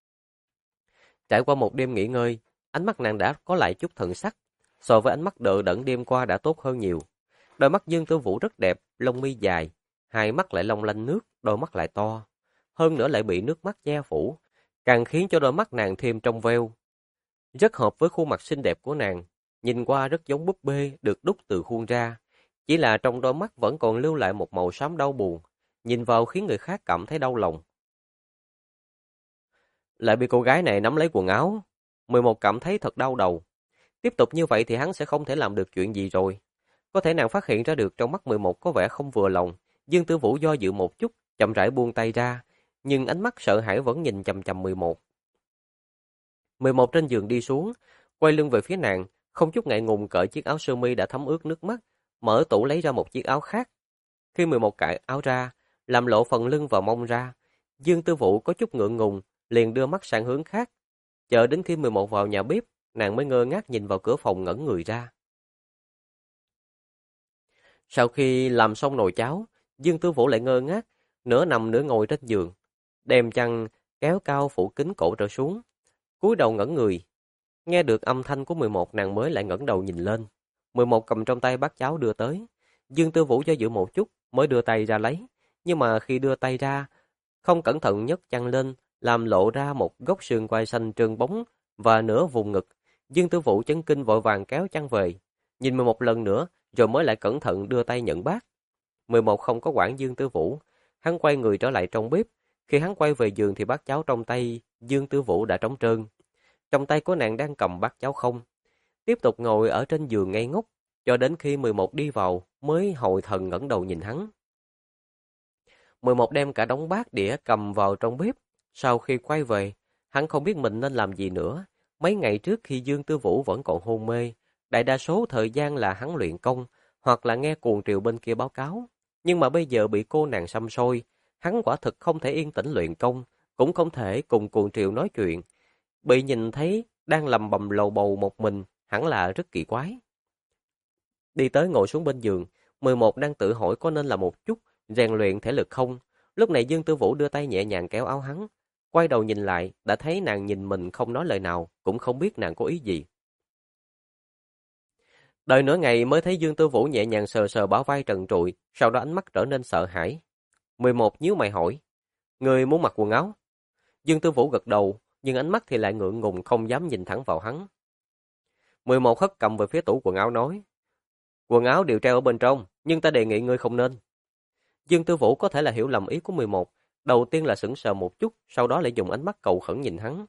Speaker 1: Trải qua một đêm nghỉ ngơi, ánh mắt nàng đã có lại chút thần sắc, so với ánh mắt đờ đẫn đêm qua đã tốt hơn nhiều. Đôi mắt Dương Tư Vũ rất đẹp, lông mi dài, hai mắt lại long lanh nước, đôi mắt lại to, hơn nữa lại bị nước mắt che phủ, càng khiến cho đôi mắt nàng thêm trong veo. Rất hợp với khuôn mặt xinh đẹp của nàng, nhìn qua rất giống búp bê được đúc từ khuôn ra, chỉ là trong đôi mắt vẫn còn lưu lại một màu xám đau buồn, nhìn vào khiến người khác cảm thấy đau lòng. Lại bị cô gái này nắm lấy quần áo, 11 cảm thấy thật đau đầu. Tiếp tục như vậy thì hắn sẽ không thể làm được chuyện gì rồi. Có thể nàng phát hiện ra được trong mắt 11 có vẻ không vừa lòng, Dương Tư Vũ do dự một chút, chậm rãi buông tay ra, nhưng ánh mắt sợ hãi vẫn nhìn chằm chằm 11. 11 trên giường đi xuống, quay lưng về phía nàng, không chút ngại ngùng cởi chiếc áo sơ mi đã thấm ướt nước mắt, mở tủ lấy ra một chiếc áo khác. Khi 11 cởi áo ra, làm lộ phần lưng và mông ra, Dương Tư Vũ có chút ngượng ngùng, liền đưa mắt sang hướng khác. Chờ đến khi 11 vào nhà bếp, nàng mới ngơ ngác nhìn vào cửa phòng ngẩn người ra. Sau khi làm xong nồi cháo, Dương Tư Vũ lại ngơ ngác, nửa nằm nửa ngồi trên giường, đem chăn kéo cao phủ kín cổ trở xuống, cúi đầu ngẩn người. Nghe được âm thanh của 11 nàng mới lại ngẩng đầu nhìn lên. 11 cầm trong tay bát cháo đưa tới. Dương Tư Vũ do dự một chút mới đưa tay ra lấy, nhưng mà khi đưa tay ra, không cẩn thận nhấc chăn lên, làm lộ ra một góc sườn quai xanh trơn bóng và nửa vùng ngực. Dương Tư Vũ chấn kinh vội vàng kéo chăn về, nhìn 11 lần nữa rồi mới lại cẩn thận đưa tay nhận bát. 11 không có quản Dương Tư Vũ, hắn quay người trở lại trong bếp. Khi hắn quay về giường thì bát cháo trong tay Dương Tư Vũ đã trống trơn. Trong tay của nàng đang cầm bát cháo không. Tiếp tục ngồi ở trên giường ngây ngốc, cho đến khi 11 đi vào mới hồi thần ngẩng đầu nhìn hắn. 11 đem cả đống bát đĩa cầm vào trong bếp. Sau khi quay về, hắn không biết mình nên làm gì nữa. Mấy ngày trước khi Dương Tư Vũ vẫn còn hôn mê, đại đa số thời gian là hắn luyện công, hoặc là nghe cuồng triều bên kia báo cáo. Nhưng mà bây giờ bị cô nàng xăm soi, hắn quả thực không thể yên tĩnh luyện công, cũng không thể cùng cuồng triều nói chuyện. Bị nhìn thấy đang lầm bầm lầu bầu một mình, hẳn là rất kỳ quái. Đi tới ngồi xuống bên giường, 11 đang tự hỏi có nên là một chút rèn luyện thể lực không. Lúc này Dương Tư Vũ đưa tay nhẹ nhàng kéo áo hắn, quay đầu nhìn lại, đã thấy nàng nhìn mình không nói lời nào, cũng không biết nàng có ý gì. Đợi nửa ngày mới thấy Dương Tư Vũ nhẹ nhàng sờ sờ bả vai trần trụi, sau đó ánh mắt trở nên sợ hãi. 11 nhíu mày hỏi, người muốn mặc quần áo? Dương Tư Vũ gật đầu, nhưng ánh mắt thì lại ngượng ngùng không dám nhìn thẳng vào hắn. 11 hất cầm về phía tủ quần áo nói, quần áo đều treo ở bên trong, nhưng ta đề nghị ngươi không nên. Dương Tư Vũ có thể là hiểu lầm ý của 11, đầu tiên là sững sờ một chút, sau đó lại dùng ánh mắt cầu khẩn nhìn hắn.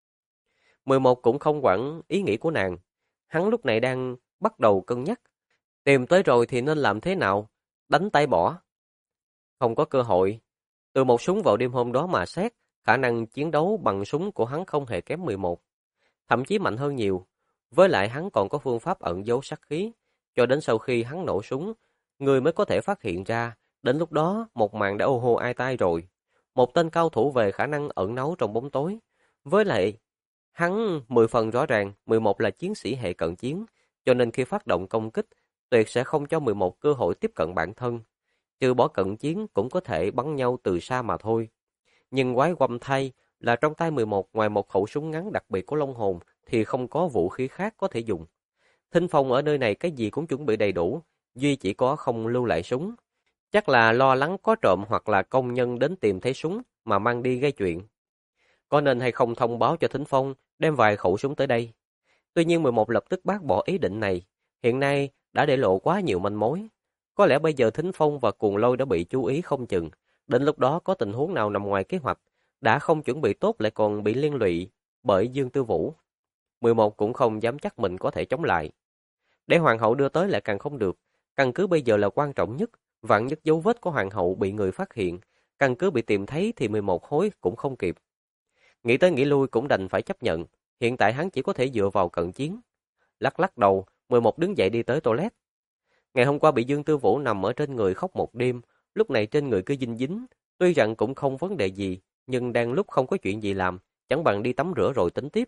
Speaker 1: 11 cũng không quản ý nghĩ của nàng, hắn lúc này đang bắt đầu cân nhắc, tìm tới rồi thì nên làm thế nào, đánh tay bỏ. Không có cơ hội, từ một súng vào đêm hôm đó mà xét, khả năng chiến đấu bằng súng của hắn không hề kém 11, thậm chí mạnh hơn nhiều. Với lại hắn còn có phương pháp ẩn giấu sát khí, cho đến sau khi hắn nổ súng, người mới có thể phát hiện ra, đến lúc đó một màn đã ô hô ai tai rồi. Một tên cao thủ về khả năng ẩn náu trong bóng tối. Với lại, hắn 10 phần rõ ràng, 11 là chiến sĩ hệ cận chiến, cho nên khi phát động công kích, tuyệt sẽ không cho 11 cơ hội tiếp cận bản thân. Trừ bỏ cận chiến cũng có thể bắn nhau từ xa mà thôi. Nhưng quái quăm thay là trong tay 11 ngoài một khẩu súng ngắn đặc biệt của Long Hồn thì không có vũ khí khác có thể dùng. Thinh Phong ở nơi này cái gì cũng chuẩn bị đầy đủ, duy chỉ có không lưu lại súng. Chắc là lo lắng có trộm hoặc là công nhân đến tìm thấy súng mà mang đi gây chuyện. Có nên hay không thông báo cho Thinh Phong đem vài khẩu súng tới đây? Tuy nhiên 11 lập tức bác bỏ ý định này, hiện nay đã để lộ quá nhiều manh mối. Có lẽ bây giờ Thính Phong và Cuồng Lôi đã bị chú ý không chừng, đến lúc đó có tình huống nào nằm ngoài kế hoạch, đã không chuẩn bị tốt lại còn bị liên lụy bởi Dương Tư Vũ. 11 cũng không dám chắc mình có thể chống lại. Để hoàng hậu đưa tới lại càng không được, căn cứ bây giờ là quan trọng nhất, vạn nhất dấu vết của hoàng hậu bị người phát hiện, căn cứ bị tìm thấy thì 11 hối cũng không kịp. Nghĩ tới nghĩ lui cũng đành phải chấp nhận, hiện tại hắn chỉ có thể dựa vào cận chiến. Lắc lắc đầu, 11 đứng dậy đi tới toilet. Ngày hôm qua bị Dương Tư Vũ nằm ở trên người khóc một đêm, lúc này trên người cứ dinh dính, tuy rằng cũng không vấn đề gì, nhưng đang lúc không có chuyện gì làm, chẳng bằng đi tắm rửa rồi tính tiếp.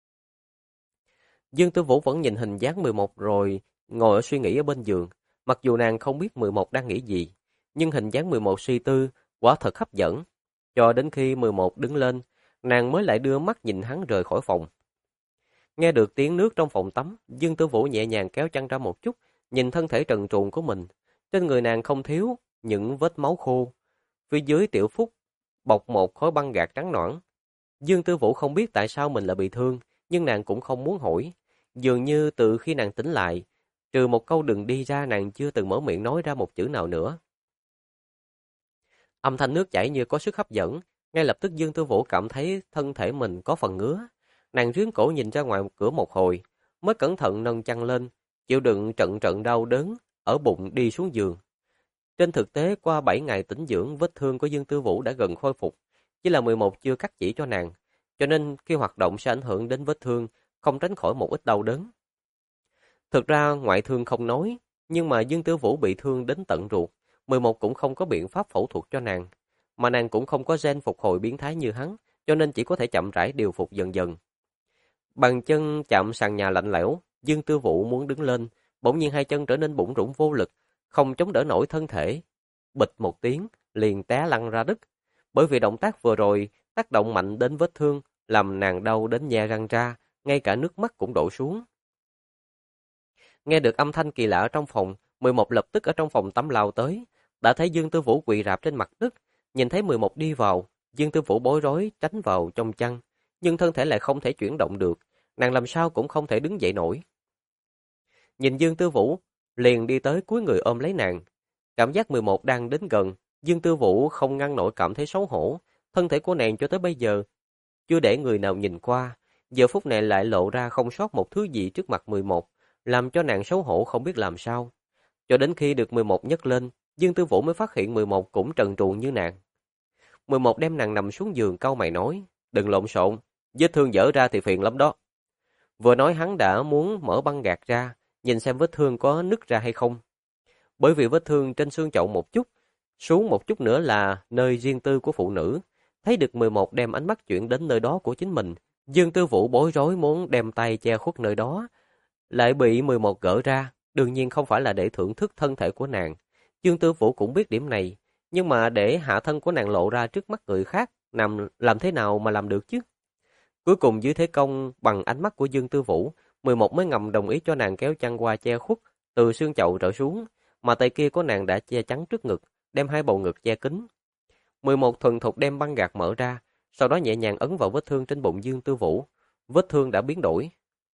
Speaker 1: Dương Tư Vũ vẫn nhìn hình dáng 11 rồi ngồi ở suy nghĩ ở bên giường, mặc dù nàng không biết 11 đang nghĩ gì, nhưng hình dáng 11 suy tư quả thật hấp dẫn. Cho đến khi 11 đứng lên, nàng mới lại đưa mắt nhìn hắn rời khỏi phòng. Nghe được tiếng nước trong phòng tắm, Dương Tư Vũ nhẹ nhàng kéo chăn ra một chút, nhìn thân thể trần truồng của mình. Trên người nàng không thiếu những vết máu khô. Phía dưới tiểu phúc bọc một khối băng gạc trắng nõn. Dương Tư Vũ không biết tại sao mình lại bị thương, nhưng nàng cũng không muốn hỏi. Dường như từ khi nàng tỉnh lại, trừ một câu đừng đi ra, nàng chưa từng mở miệng nói ra một chữ nào nữa. Âm thanh nước chảy như có sức hấp dẫn, ngay lập tức Dương Tư Vũ cảm thấy thân thể mình có phần ngứa. Nàng rướn cổ nhìn ra ngoài cửa một hồi, mới cẩn thận nâng chăn lên, chịu đựng trận trận đau đớn ở bụng đi xuống giường. Trên thực tế qua 7 ngày tĩnh dưỡng, vết thương của Dương Tư Vũ đã gần khôi phục, chỉ là 11 chưa cắt chỉ cho nàng, cho nên khi hoạt động sẽ ảnh hưởng đến vết thương, không tránh khỏi một ít đau đớn. Thực ra ngoại thương không nói, nhưng mà Dương Tư Vũ bị thương đến tận ruột, 11 cũng không có biện pháp phẫu thuật cho nàng, mà nàng cũng không có gen phục hồi biến thái như hắn, cho nên chỉ có thể chậm rãi điều phục dần dần. Bàn chân chạm sàn nhà lạnh lẽo, Dương Tư Vũ muốn đứng lên, bỗng nhiên hai chân trở nên bủn rủn vô lực, không chống đỡ nổi thân thể. Bịch một tiếng, liền té lăn ra đất. Bởi vì động tác vừa rồi tác động mạnh đến vết thương, làm nàng đau đến nhe răng ra, ngay cả nước mắt cũng đổ xuống. Nghe được âm thanh kỳ lạ ở trong phòng, 11 lập tức ở trong phòng tắm lao tới, đã thấy Dương Tư Vũ quỳ rạp trên mặt đất, nhìn thấy 11 đi vào, Dương Tư Vũ bối rối tránh vào trong chăn, nhưng thân thể lại không thể chuyển động được, nàng làm sao cũng không thể đứng dậy nổi. Nhìn Dương Tư Vũ, liền đi tới cúi người ôm lấy nàng. Cảm giác 11 đang đến gần, Dương Tư Vũ không ngăn nổi cảm thấy xấu hổ, thân thể của nàng cho tới bây giờ chưa để người nào nhìn qua, giờ phút này lại lộ ra không sót một thứ gì trước mặt 11, làm cho nàng xấu hổ không biết làm sao. Cho đến khi được 11 nhấc lên, Dương Tư Vũ mới phát hiện 11 cũng trần truồng như nàng. 11 đem nàng nằm xuống giường cau mày nói, đừng lộn xộn, vết thương dở ra thì phiền lắm đó. Vừa nói hắn đã muốn mở băng gạc ra, nhìn xem vết thương có nứt ra hay không. Bởi vì vết thương trên xương chậu một chút, xuống một chút nữa là nơi riêng tư của phụ nữ. Thấy được 11 đem ánh mắt chuyển đến nơi đó của chính mình, Dương Tư Vũ bối rối muốn đem tay che khuất nơi đó, lại bị 11 gỡ ra, đương nhiên không phải là để thưởng thức thân thể của nàng. Dương Tư Vũ cũng biết điểm này, nhưng mà để hạ thân của nàng lộ ra trước mắt người khác, làm thế nào mà làm được chứ? Cuối cùng dưới thế công bằng ánh mắt của Dương Tư Vũ, 11 mới ngầm đồng ý cho nàng kéo chăn qua che khuất từ xương chậu trở xuống, mà tay kia của nàng đã che chắn trước ngực, đem hai bầu ngực che kín. 11 thuần thục đem băng gạc mở ra, sau đó nhẹ nhàng ấn vào vết thương trên bụng Dương Tư Vũ. Vết thương đã biến đổi.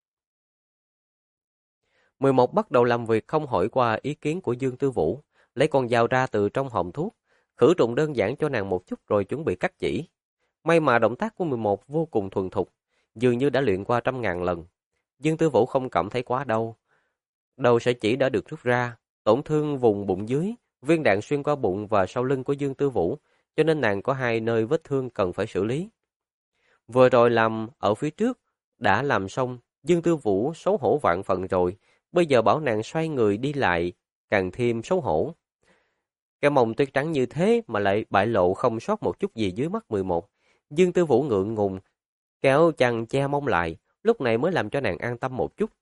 Speaker 1: 11 bắt đầu làm việc không hỏi qua ý kiến của Dương Tư Vũ, lấy con dao ra từ trong hòm thuốc, khử trùng đơn giản cho nàng một chút rồi chuẩn bị cắt chỉ. May mà động tác của 11 vô cùng thuần thục, dường như đã luyện qua trăm ngàn lần. Dương Tư Vũ không cảm thấy quá đau. Đầu sợi chỉ đã được rút ra, tổn thương vùng bụng dưới, viên đạn xuyên qua bụng và sau lưng của Dương Tư Vũ, cho nên nàng có hai nơi vết thương cần phải xử lý. Vừa rồi làm ở phía trước, đã làm xong, Dương Tư Vũ xấu hổ vạn phần rồi, bây giờ bảo nàng xoay người đi lại, càng thêm xấu hổ. Cái mông tuyết trắng như thế mà lại bại lộ không sót một chút gì dưới mắt 11. Dương Tư Vũ ngượng ngùng, kéo chăn che mông lại, lúc này mới làm cho nàng an tâm một chút.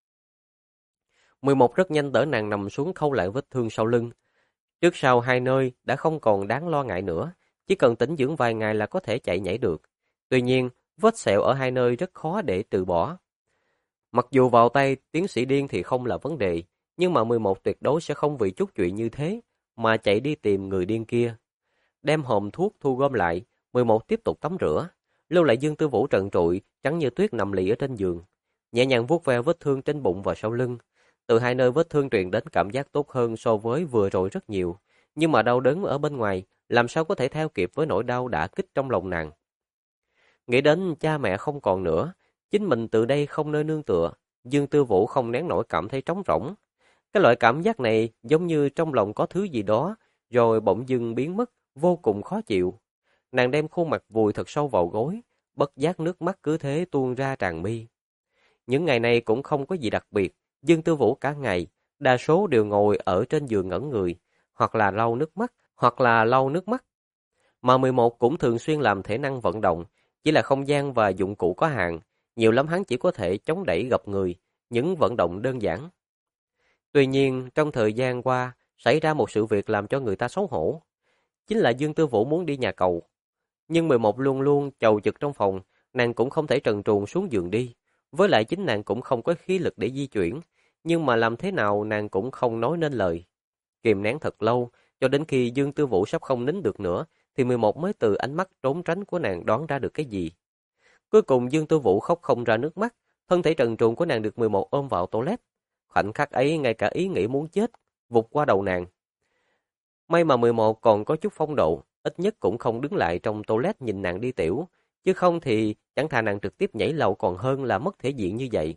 Speaker 1: 11 rất nhanh đỡ nàng nằm xuống khâu lại vết thương sau lưng. Trước sau hai nơi đã không còn đáng lo ngại nữa, chỉ cần tĩnh dưỡng vài ngày là có thể chạy nhảy được. Tuy nhiên, vết sẹo ở hai nơi rất khó để từ bỏ. Mặc dù vào tay tiến sĩ điên thì không là vấn đề, nhưng mà 11 tuyệt đối sẽ không vì chút chuyện như thế mà chạy đi tìm người điên kia. Đem hòm thuốc thu gom lại, 11 tiếp tục tắm rửa, lưu lại Dương Tư Vũ trần trụi, trắng như tuyết nằm lì ở trên giường, nhẹ nhàng vuốt ve vết thương trên bụng và sau lưng. Từ hai nơi vết thương truyền đến cảm giác tốt hơn so với vừa rồi rất nhiều, nhưng mà đau đớn ở bên ngoài làm sao có thể theo kịp với nỗi đau đã kích trong lòng nàng. Nghĩ đến cha mẹ không còn nữa, chính mình từ đây không nơi nương tựa, Dương Tư Vũ không nén nổi cảm thấy trống rỗng. Cái loại cảm giác này giống như trong lòng có thứ gì đó, rồi bỗng dưng biến mất, vô cùng khó chịu. Nàng đem khuôn mặt vùi thật sâu vào gối, bất giác nước mắt cứ thế tuôn ra tràn mi. Những ngày này cũng không có gì đặc biệt, Dương Tư Vũ cả ngày, đa số đều ngồi ở trên giường ngẩn người, hoặc là lau nước mắt. Mà 11 cũng thường xuyên làm thể năng vận động, chỉ là không gian và dụng cụ có hạn, nhiều lắm hắn chỉ có thể chống đẩy gập người, những vận động đơn giản. Tuy nhiên, trong thời gian qua, xảy ra một sự việc làm cho người ta xấu hổ. Chính là Dương Tư Vũ muốn đi nhà cầu. Nhưng 11 luôn luôn chầu chực trong phòng, nàng cũng không thể trần truồng xuống giường đi. Với lại chính nàng cũng không có khí lực để di chuyển, nhưng mà làm thế nào nàng cũng không nói nên lời. Kìm nén thật lâu, cho đến khi Dương Tư Vũ sắp không nín được nữa, thì 11 mới từ ánh mắt trốn tránh của nàng đoán ra được cái gì. Cuối cùng Dương Tư Vũ khóc không ra nước mắt, thân thể trần truồng của nàng được 11 ôm vào toilet. Khoảnh khắc ấy ngay cả ý nghĩ muốn chết vụt qua đầu nàng. May mà 11 còn có chút phong độ, ít nhất cũng không đứng lại trong toilet nhìn nàng đi tiểu, chứ không thì chẳng thà nàng trực tiếp nhảy lầu còn hơn là mất thể diện như vậy.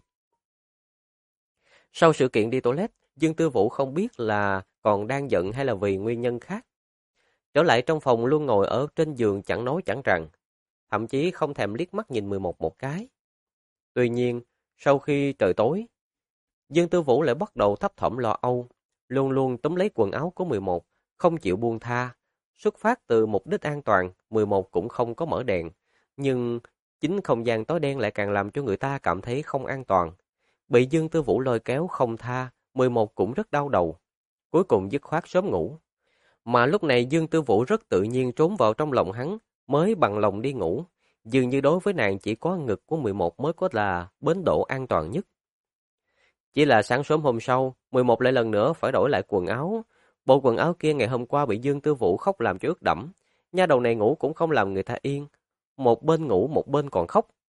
Speaker 1: Sau sự kiện đi toilet, Dương Tư Vũ không biết là còn đang giận hay là vì nguyên nhân khác. Trở lại trong phòng luôn ngồi ở trên giường chẳng nói chẳng rằng, thậm chí không thèm liếc mắt nhìn 11 một cái. Tuy nhiên, sau khi trời tối, Dương Tư Vũ lại bắt đầu thấp thỏm lo âu, luôn luôn túm lấy quần áo của 11, không chịu buông tha. Xuất phát từ mục đích an toàn, 11 cũng không có mở đèn, nhưng chính không gian tối đen lại càng làm cho người ta cảm thấy không an toàn. Bị Dương Tư Vũ lôi kéo không tha, 11 cũng rất đau đầu. Cuối cùng dứt khoát sớm ngủ. Mà lúc này Dương Tư Vũ rất tự nhiên trốn vào trong lòng hắn, mới bằng lòng đi ngủ. Dường như đối với nàng chỉ có ngực của 11 mới có là bến độ an toàn nhất. Chỉ là sáng sớm hôm sau, 11 lại lần nữa phải đổi lại quần áo. Bộ quần áo kia ngày hôm qua bị Dương Tư Vũ khóc làm cho ướt đẫm. Nha đầu này ngủ cũng không làm người ta yên. Một bên ngủ một bên còn khóc,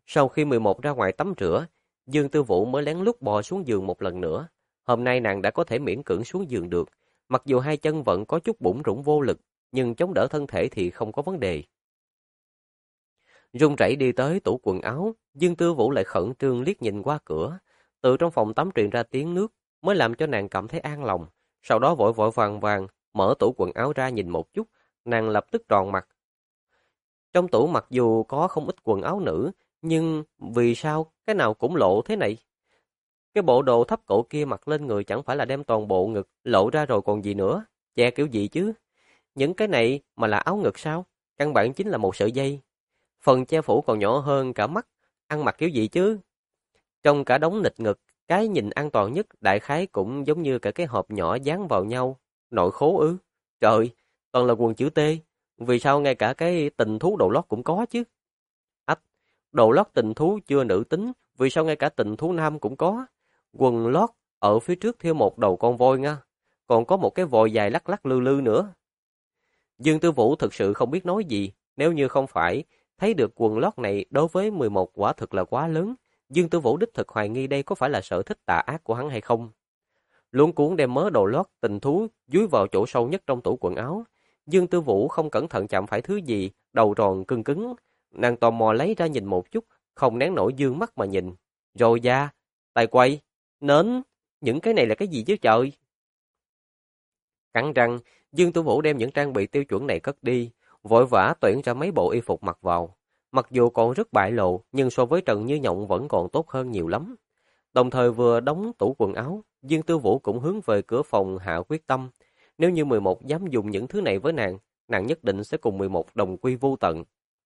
Speaker 1: Sau khi 11 ra ngoài tắm rửa, Dương Tư Vũ mới lén lút bò xuống giường một lần nữa. Hôm nay nàng đã có thể miễn cưỡng xuống giường được, mặc dù hai chân vẫn có chút bủn rủn vô lực, nhưng chống đỡ thân thể thì không có vấn đề. Run rẩy đi tới tủ quần áo, Dương Tư Vũ lại khẩn trương liếc nhìn qua cửa. Từ trong phòng tắm truyền ra tiếng nước, mới làm cho nàng cảm thấy an lòng. Sau đó vội vội vàng vàng mở tủ quần áo ra nhìn một chút, nàng lập tức tròn mặt. Trong tủ mặc dù có không ít quần áo nữ, nhưng vì sao cái nào cũng lộ thế này? Cái bộ đồ thấp cổ kia mặc lên người chẳng phải là đem toàn bộ ngực lộ ra rồi còn gì nữa, che kiểu gì chứ? Những cái này mà là áo ngực sao? Căn bản chính là một sợi dây. Phần che phủ còn nhỏ hơn cả mắt, ăn mặc kiểu gì chứ? Trong cả đống nịt ngực, cái nhìn an toàn nhất đại khái cũng giống như cả cái hộp nhỏ dán vào nhau. Nội khố ư? Trời, toàn là quần chữ T. Vì sao ngay cả cái tình thú đồ lót cũng có chứ? Ách, đồ lót tình thú chưa nữ tính, vì sao ngay cả tình thú nam cũng có? Quần lót ở phía trước thêu một đầu con voi nha, còn có một cái vòi dài lắc lắc lư lư nữa. Dương Tư Vũ thực sự không biết nói gì, nếu như không phải thấy được quần lót này đối với 11 quả thực là quá lớn, Dương Tư Vũ đích thực hoài nghi đây có phải là sở thích tà ác của hắn hay không. Luống cuống đem mớ đồ lót tình thú dúi vào chỗ sâu nhất trong tủ quần áo. Dương Tư Vũ không cẩn thận chạm phải thứ gì, đầu tròn cứng cứng. Nàng tò mò lấy ra nhìn một chút, không nén nổi dương mắt mà nhìn. Rồi da, tay quay, nến, những cái này là cái gì chứ trời? Cắn răng, Dương Tư Vũ đem những trang bị tiêu chuẩn này cất đi, vội vã tuyển ra mấy bộ y phục mặc vào. Mặc dù còn rất bại lộ, nhưng so với Trần Như Nhộng vẫn còn tốt hơn nhiều lắm. Đồng thời vừa đóng tủ quần áo, Dương Tư Vũ cũng hướng về cửa phòng hạ quyết tâm. Nếu như 11 dám dùng những thứ này với nàng, nàng nhất định sẽ cùng 11 đồng quy vu tận.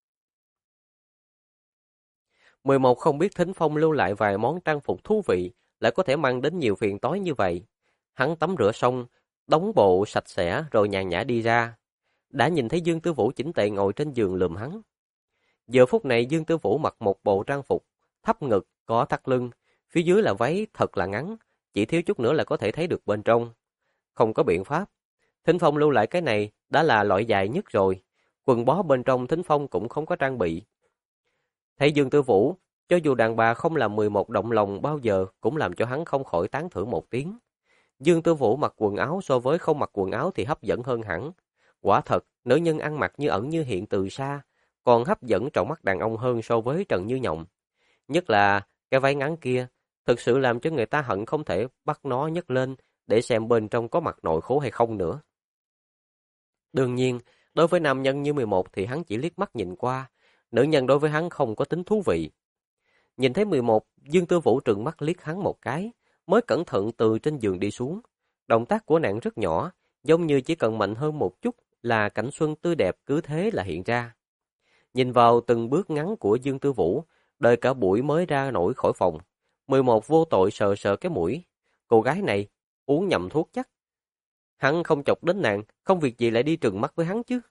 Speaker 1: 11 không biết Thính Phong lưu lại vài món trang phục thú vị, lại có thể mang đến nhiều phiền toái như vậy. Hắn tắm rửa xong, đóng bộ sạch sẽ rồi nhàn nhã đi ra. Đã nhìn thấy Dương Tư Vũ chỉnh tề ngồi trên giường lườm hắn. Giờ phút này Dương Tư Vũ mặc một bộ trang phục, thấp ngực, có thắt lưng, phía dưới là váy thật là ngắn, chỉ thiếu chút nữa là có thể thấy được bên trong. Không có biện pháp. Thính Phong lưu lại cái này đã là loại dài nhất rồi. Quần bó bên trong Thính Phong cũng không có trang bị. Thấy Dương Tư Vũ, cho dù đàn bà không làm 11 động lòng bao giờ cũng làm cho hắn không khỏi tán thưởng một tiếng. Dương Tư Vũ mặc quần áo so với không mặc quần áo thì hấp dẫn hơn hẳn. Quả thật, nữ nhân ăn mặc như ẩn như hiện từ xa, còn hấp dẫn trong mắt đàn ông hơn so với Trần Như Nhộng. Nhất là cái váy ngắn kia, thực sự làm cho người ta hận không thể bắt nó nhấc lên để xem bên trong có mặt nội khố hay không nữa. Đương nhiên, đối với nam nhân như 11 thì hắn chỉ liếc mắt nhìn qua, nữ nhân đối với hắn không có tính thú vị. Nhìn thấy 11, Dương Tư Vũ trừng mắt liếc hắn một cái, mới cẩn thận từ trên giường đi xuống. Động tác của nàng rất nhỏ, giống như chỉ cần mạnh hơn một chút là cảnh xuân tươi đẹp cứ thế là hiện ra. Nhìn vào từng bước ngắn của Dương Tư Vũ, đợi cả buổi mới ra nổi khỏi phòng. 11 vô tội sờ sờ cái mũi. Cô gái này uống nhầm thuốc chắc. Hắn không chọc đến nàng, không việc gì lại đi trừng mắt với hắn chứ.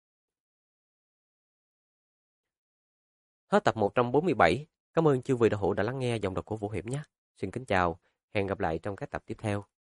Speaker 1: Hết tập 147. Cảm ơn chư vị đạo hữu đã lắng nghe giọng đọc của Vũ Hiệp nhé. Xin kính chào, hẹn gặp lại trong các tập tiếp theo.